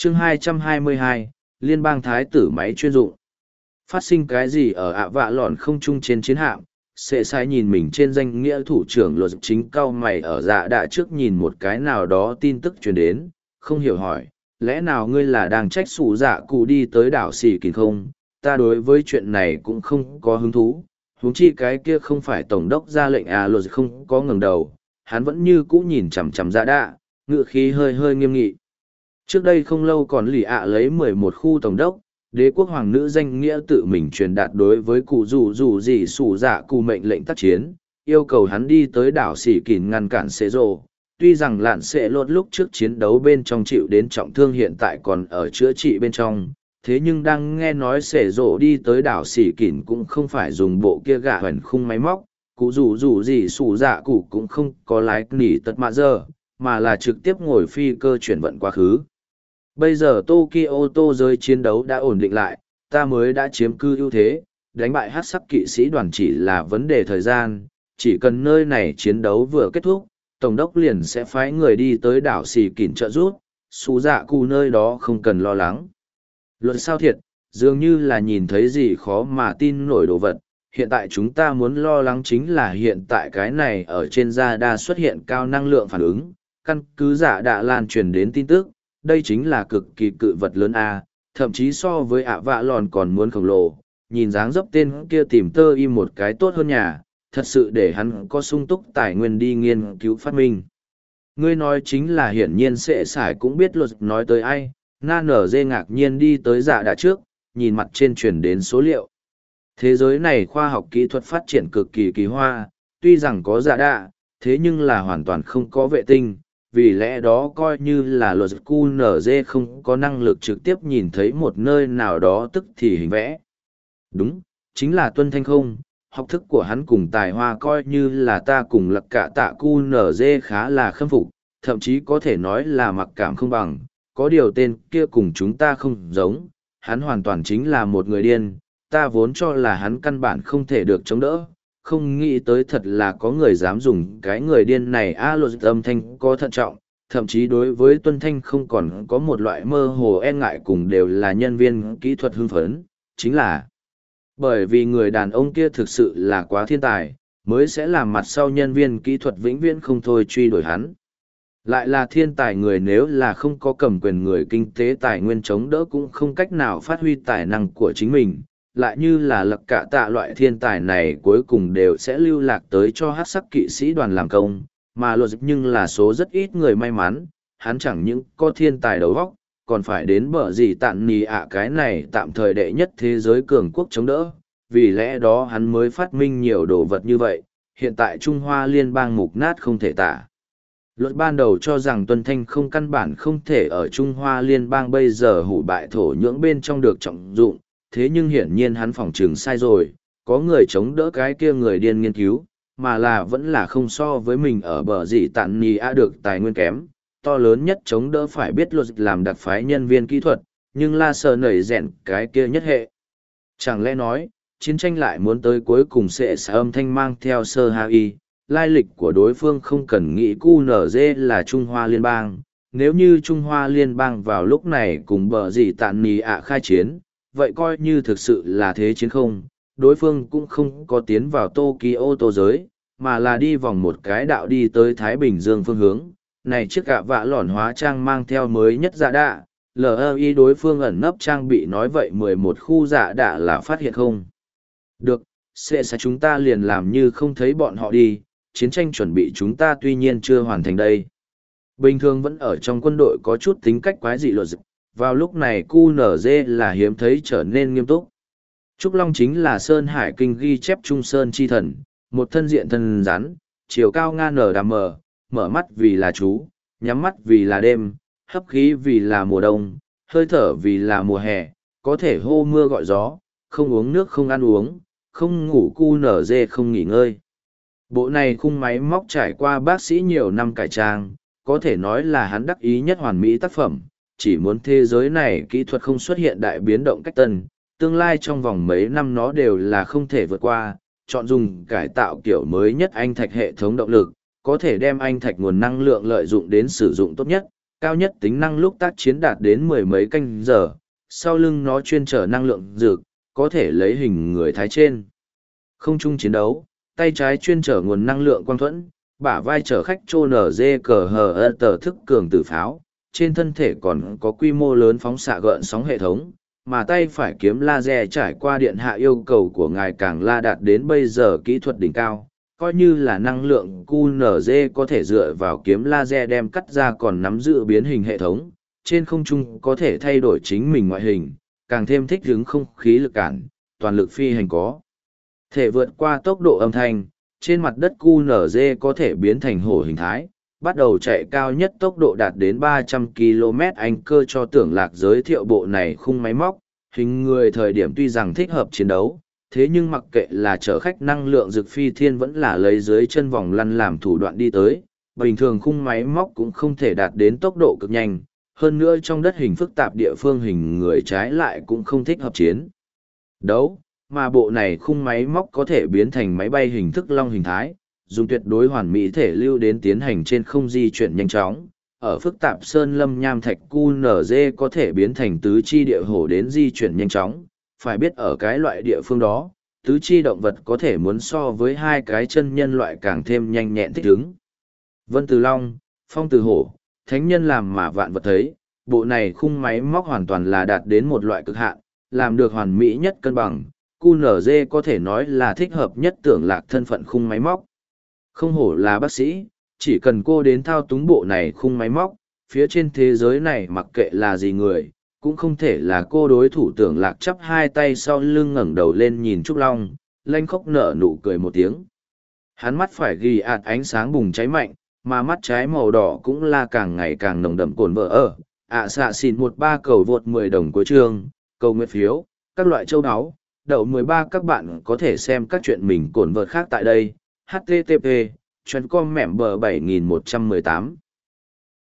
chương 222, Liên bang Thái tử máy chuyên dụng. Phát sinh cái gì ở ạ vạ lòn không trung trên chiến hạm? Sệ sai nhìn mình trên danh nghĩa thủ trưởng luật chính cao mày ở dạ đạ trước nhìn một cái nào đó tin tức truyền đến, không hiểu hỏi, lẽ nào ngươi là đang trách sủ dạ cụ đi tới đảo xì kìn không? Ta đối với chuyện này cũng không có hứng thú, huống chi cái kia không phải tổng đốc ra lệnh à. Luật không có ngẩng đầu, hắn vẫn như cũ nhìn chằm chằm dạ đạ, ngựa khí hơi hơi nghiêm nghị. Trước đây không lâu còn lì ạ lấy 11 khu tổng đốc, đế quốc hoàng nữ danh nghĩa tự mình truyền đạt đối với cụ dù gì sủ dạ cụ mệnh lệnh tác chiến, yêu cầu hắn đi tới đảo xỉ kìn ngăn cản xế rồ. Tuy rằng lạn xệ lột lúc trước chiến đấu bên trong chịu đến trọng thương hiện tại còn ở chữa trị bên trong, thế nhưng đang nghe nói xế rồ đi tới đảo xỉ kìn cũng không phải dùng bộ kia gạ hoành khung máy móc, cụ dù gì sủ dạ cụ cũng không có lái nỉ tật mạ giờ, mà là trực tiếp ngồi phi cơ chuyển vận quá khứ. Bây giờ Tokyo tô giới chiến đấu đã ổn định lại, ta mới đã chiếm cư ưu thế, đánh bại hát sắc kỵ sĩ đoàn chỉ là vấn đề thời gian, chỉ cần nơi này chiến đấu vừa kết thúc, Tổng đốc liền sẽ phái người đi tới đảo xì kỉn trợ giúp, xú dạ cụ nơi đó không cần lo lắng. Luận sao thiệt, dường như là nhìn thấy gì khó mà tin nổi đồ vật, hiện tại chúng ta muốn lo lắng chính là hiện tại cái này ở trên da đa xuất hiện cao năng lượng phản ứng, căn cứ giả đã lan truyền đến tin tức. Đây chính là cực kỳ cự vật lớn A, thậm chí so với ạ vạ lòn còn muốn khổng lồ, nhìn dáng dấp tên kia tìm tơ im một cái tốt hơn nhà, thật sự để hắn có sung túc tài nguyên đi nghiên cứu phát minh. Ngươi nói chính là hiển nhiên sệ sải cũng biết luật nói tới ai, na nở dê ngạc nhiên đi tới dạ đã trước, nhìn mặt trên truyền đến số liệu. Thế giới này khoa học kỹ thuật phát triển cực kỳ kỳ hoa, tuy rằng có dạ đạ, thế nhưng là hoàn toàn không có vệ tinh. Vì lẽ đó coi như là luật QNZ không có năng lực trực tiếp nhìn thấy một nơi nào đó tức thì hình vẽ. Đúng, chính là Tuân Thanh không, học thức của hắn cùng tài hoa coi như là ta cùng lật cả tạ QNZ khá là khâm phục, thậm chí có thể nói là mặc cảm không bằng, có điều tên kia cùng chúng ta không giống, hắn hoàn toàn chính là một người điên, ta vốn cho là hắn căn bản không thể được chống đỡ. Không nghĩ tới thật là có người dám dùng cái người điên này luật âm thanh có thận trọng, thậm chí đối với Tuân Thanh không còn có một loại mơ hồ e ngại cùng đều là nhân viên kỹ thuật hưng phấn, chính là bởi vì người đàn ông kia thực sự là quá thiên tài, mới sẽ làm mặt sau nhân viên kỹ thuật vĩnh viễn không thôi truy đuổi hắn. Lại là thiên tài người nếu là không có cầm quyền người kinh tế tài nguyên chống đỡ cũng không cách nào phát huy tài năng của chính mình. Lại như là lật cả tạ loại thiên tài này cuối cùng đều sẽ lưu lạc tới cho hát sắc kỵ sĩ đoàn làm công, mà luật nhưng là số rất ít người may mắn, hắn chẳng những có thiên tài đầu óc, còn phải đến bờ gì tạn nì ạ cái này tạm thời đệ nhất thế giới cường quốc chống đỡ, vì lẽ đó hắn mới phát minh nhiều đồ vật như vậy, hiện tại Trung Hoa liên bang mục nát không thể tả. Luật ban đầu cho rằng Tuân Thanh không căn bản không thể ở Trung Hoa liên bang bây giờ hủ bại thổ nhưỡng bên trong được trọng dụng, thế nhưng hiển nhiên hắn phỏng trừng sai rồi, có người chống đỡ cái kia người điên nghiên cứu, mà là vẫn là không so với mình ở bờ gì tạn nì a được tài nguyên kém, to lớn nhất chống đỡ phải biết luật làm đặc phái nhân viên kỹ thuật, nhưng la sờ nảy rèn cái kia nhất hệ. Chẳng lẽ nói, chiến tranh lại muốn tới cuối cùng sẽ âm thanh mang theo sơ ha y, lai lịch của đối phương không cần nghĩ QNZ là Trung Hoa Liên bang, nếu như Trung Hoa Liên bang vào lúc này cùng bờ gì tạn nì ạ khai chiến, vậy coi như thực sự là thế chiến không, đối phương cũng không có tiến vào Tokyo tô giới, mà là đi vòng một cái đạo đi tới Thái Bình Dương phương hướng. Này chiếc gạ vạ lỏn hóa trang mang theo mới nhất dạ đạ, LI đối phương ẩn nấp trang bị nói vậy 11 khu dạ đạ là phát hiện không. Được, sẽ chúng ta liền làm như không thấy bọn họ đi, chiến tranh chuẩn bị chúng ta tuy nhiên chưa hoàn thành đây. Bình thường vẫn ở trong quân đội có chút tính cách quái dị luật dịch. Vào lúc này QNZ là hiếm thấy trở nên nghiêm túc. Trúc Long chính là Sơn Hải Kinh ghi chép Trung Sơn chi thần, một thân diện thần rắn, chiều cao ngang nở đàm mờ, mở mắt vì là chú, nhắm mắt vì là đêm, hấp khí vì là mùa đông, hơi thở vì là mùa hè, có thể hô mưa gọi gió, không uống nước không ăn uống, không ngủ QNZ không nghỉ ngơi. Bộ này khung máy móc trải qua bác sĩ nhiều năm cải trang, có thể nói là hắn đắc ý nhất hoàn mỹ tác phẩm. Chỉ muốn thế giới này kỹ thuật không xuất hiện đại biến động cách tân, tương lai trong vòng mấy năm nó đều là không thể vượt qua, chọn dùng cải tạo kiểu mới nhất anh thạch hệ thống động lực, có thể đem anh thạch nguồn năng lượng lợi dụng đến sử dụng tốt nhất, cao nhất tính năng lúc tác chiến đạt đến mười mấy canh giờ, sau lưng nó chuyên trở năng lượng dược, có thể lấy hình người thái trên. Không trung chiến đấu, tay trái chuyên trở nguồn năng lượng quang thuẫn, bả vai chở khách trô nở dê cờ hờ tờ thức cường tử pháo, trên thân thể còn có quy mô lớn phóng xạ gợn sóng hệ thống, mà tay phải kiếm laser trải qua điện hạ yêu cầu của ngài càng la đạt đến bây giờ kỹ thuật đỉnh cao, coi như là năng lượng QNZ có thể dựa vào kiếm laser đem cắt ra còn nắm giữ biến hình hệ thống, trên không trung có thể thay đổi chính mình ngoại hình, càng thêm thích ứng không khí lực cản, toàn lực phi hành có thể vượt qua tốc độ âm thanh, trên mặt đất QNZ có thể biến thành hổ hình thái, bắt đầu chạy cao nhất tốc độ đạt đến 300 km anh cơ cho tưởng lạc giới thiệu bộ này khung máy móc, hình người thời điểm tuy rằng thích hợp chiến đấu, thế nhưng mặc kệ là chở khách năng lượng dược phi thiên vẫn là lấy dưới chân vòng lăn làm thủ đoạn đi tới, bình thường khung máy móc cũng không thể đạt đến tốc độ cực nhanh, hơn nữa trong đất hình phức tạp địa phương hình người trái lại cũng không thích hợp chiến đấu, mà bộ này khung máy móc có thể biến thành máy bay hình thức long hình thái, dùng tuyệt đối hoàn mỹ thể lưu đến tiến hành trên không di chuyển nhanh chóng. Ở phức tạp sơn lâm nham thạch QNZ có thể biến thành tứ chi địa hổ đến di chuyển nhanh chóng, phải biết ở cái loại địa phương đó, tứ chi động vật có thể muốn so với hai cái chân nhân loại càng thêm nhanh nhẹn thích ứng. Vân từ long, phong từ hổ, thánh nhân làm mà vạn vật thấy, bộ này khung máy móc hoàn toàn là đạt đến một loại cực hạn, làm được hoàn mỹ nhất cân bằng. QNZ có thể nói là thích hợp nhất tưởng lạc thân phận khung máy móc. Không hổ là bác sĩ, chỉ cần cô đến thao túng bộ này khung máy móc, phía trên thế giới này mặc kệ là gì người, cũng không thể là cô đối thủ. Tưởng lạc chắp hai tay sau lưng ngẩng đầu lên nhìn Trúc Long, lanh khóc nở nụ cười một tiếng. Hắn mắt phải ghi ạt ánh sáng bùng cháy mạnh, mà mắt trái màu đỏ cũng là càng ngày càng nồng đậm cồn vợ ở. Xạ xìn 13 cầu vượt 10 đồng cuối chương, cầu nguyện phiếu, các loại châu áo. Đậu 13 các bạn có thể xem các chuyện mình cồn vợt khác tại đây. http://com mẻm bờ 7118